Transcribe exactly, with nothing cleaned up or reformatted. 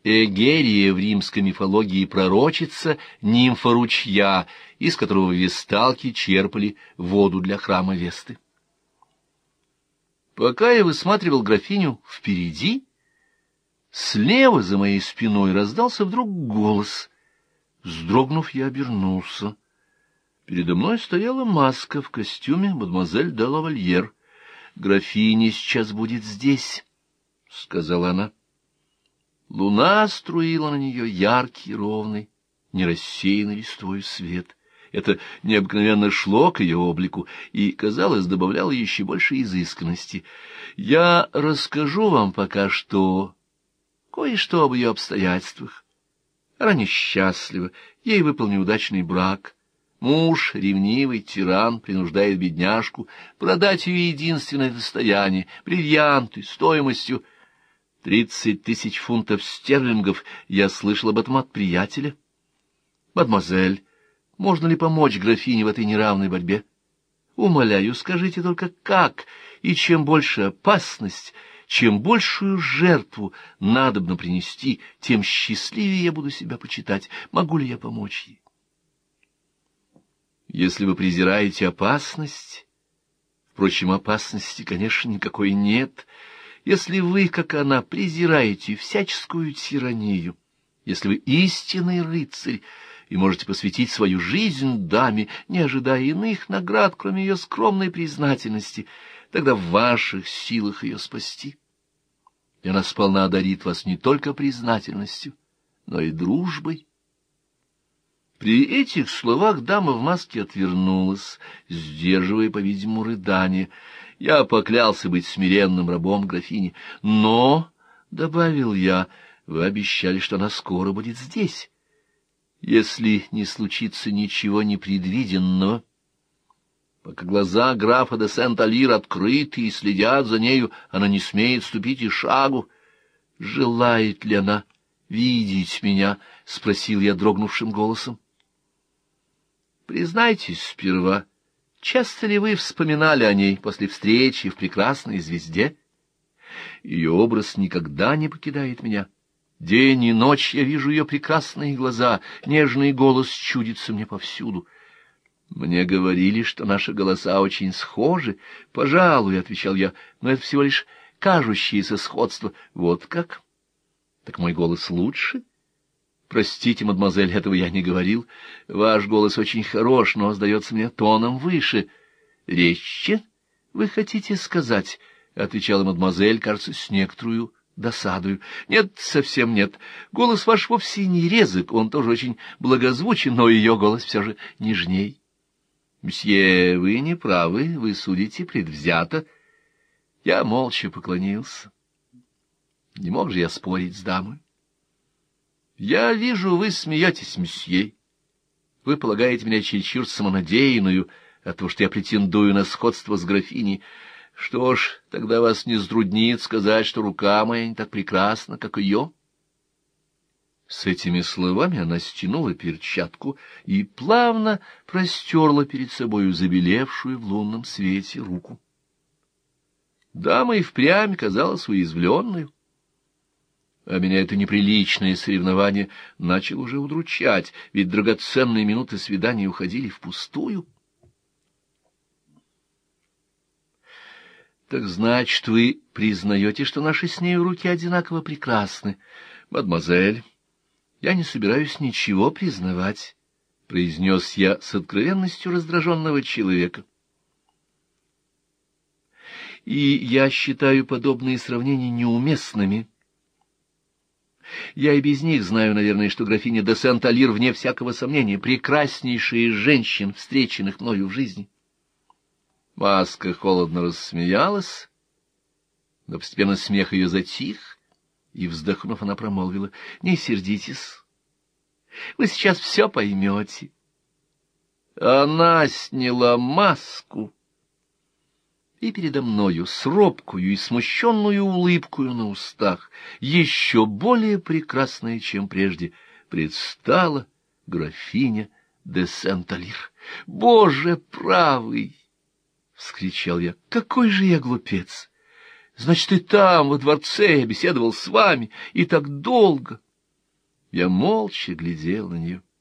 Эгерия в римской мифологии пророчица, нимфа ручья, из которого весталки черпали воду для храма Весты. Пока я высматривал графиню впереди, слева за моей спиной раздался вдруг голос. Вздрогнув, я обернулся. Передо мной стояла маска в костюме мадемуазель де лавальер. «Графиня сейчас будет здесь», — сказала она. Луна струила на нее яркий, ровный, не рассеянный листвой свет. Это необыкновенно шло к ее облику и, казалось, добавляло еще больше изысканности. Я расскажу вам пока что кое-что об ее обстоятельствах. Она несчастлива, ей выпал неудачный брак. Муж, ревнивый тиран, принуждает бедняжку продать ее единственное достояние, бриллианты, стоимостью тридцать тысяч фунтов стерлингов. Я слышал об этом от приятеля. Мадемуазель, можно ли помочь графине в этой неравной борьбе? Умоляю, скажите только как, и чем больше опасность, чем большую жертву надобно принести, тем счастливее я буду себя почитать. Могу ли я помочь ей? Если вы презираете опасность, впрочем, опасности, конечно, никакой нет, если вы, как она, презираете всяческую тиранию, если вы истинный рыцарь и можете посвятить свою жизнь даме, не ожидая иных наград, кроме ее скромной признательности, тогда в ваших силах ее спасти. И она сполна одарит вас не только признательностью, но и дружбой. При этих словах дама в маске отвернулась, сдерживая, по-видимому, рыдание. Я поклялся быть смиренным рабом графини. Но, — добавил я, — вы обещали, что она скоро будет здесь. Если не случится ничего непредвиденного, пока глаза графа де Сент-Алир открыты и следят за нею, она не смеет ступить и шагу. Желает ли она видеть меня? — спросил я дрогнувшим голосом. Признайтесь сперва, часто ли вы вспоминали о ней после встречи в прекрасной звезде? Ее образ никогда не покидает меня. День и ночь я вижу ее прекрасные глаза, нежный голос чудится мне повсюду. Мне говорили, что наши голоса очень схожи. Пожалуй, — отвечал я, — но это всего лишь кажущееся сходство. Вот как? Так мой голос лучше? Простите, мадемуазель, этого я не говорил. Ваш голос очень хорош, но, сдается мне, тоном выше. Резче, вы хотите сказать? — отвечала мадемуазель, кажется, с некоторую досадою. Нет, совсем нет. Голос ваш вовсе не резок, он тоже очень благозвучен, но ее голос все же нежней. Мсье, вы не правы, вы судите предвзято. Я молча поклонился. Не мог же я спорить с дамой. Я вижу, вы смеетесь, мсье. Вы полагаете меня чересчур самонадеянную от того, что я претендую на сходство с графиней. Что ж, тогда вас не затруднит сказать, что рука моя не так прекрасна, как ее. С этими словами она стянула перчатку и плавно простерла перед собою забелевшую в лунном свете руку. Дама и впрямь казалась уязвленной. А меня это неприличное соревнование начало уже удручать, ведь драгоценные минуты свидания уходили впустую. Так значит, вы признаете, что наши с нею руки одинаково прекрасны? Мадемуазель, я не собираюсь ничего признавать, — произнес я с откровенностью раздраженного человека. И я считаю подобные сравнения неуместными. Я и без них знаю, наверное, что графиня де Сент-Алир, вне всякого сомнения, прекраснейшая из женщин, встреченных мною в жизни. Маска холодно рассмеялась, но постепенно смех ее затих, и, вздохнув, она промолвила: — Не сердитесь, вы сейчас все поймете. Она сняла маску, и передо мною с робкую и смущенную улыбкою на устах, еще более прекрасная, чем прежде, предстала графиня де Сент-Алир. — Боже правый! — вскричал я. — Какой же я глупец! Значит, и там, во дворце, я беседовал с вами, и так долго. Я молча глядел на нее.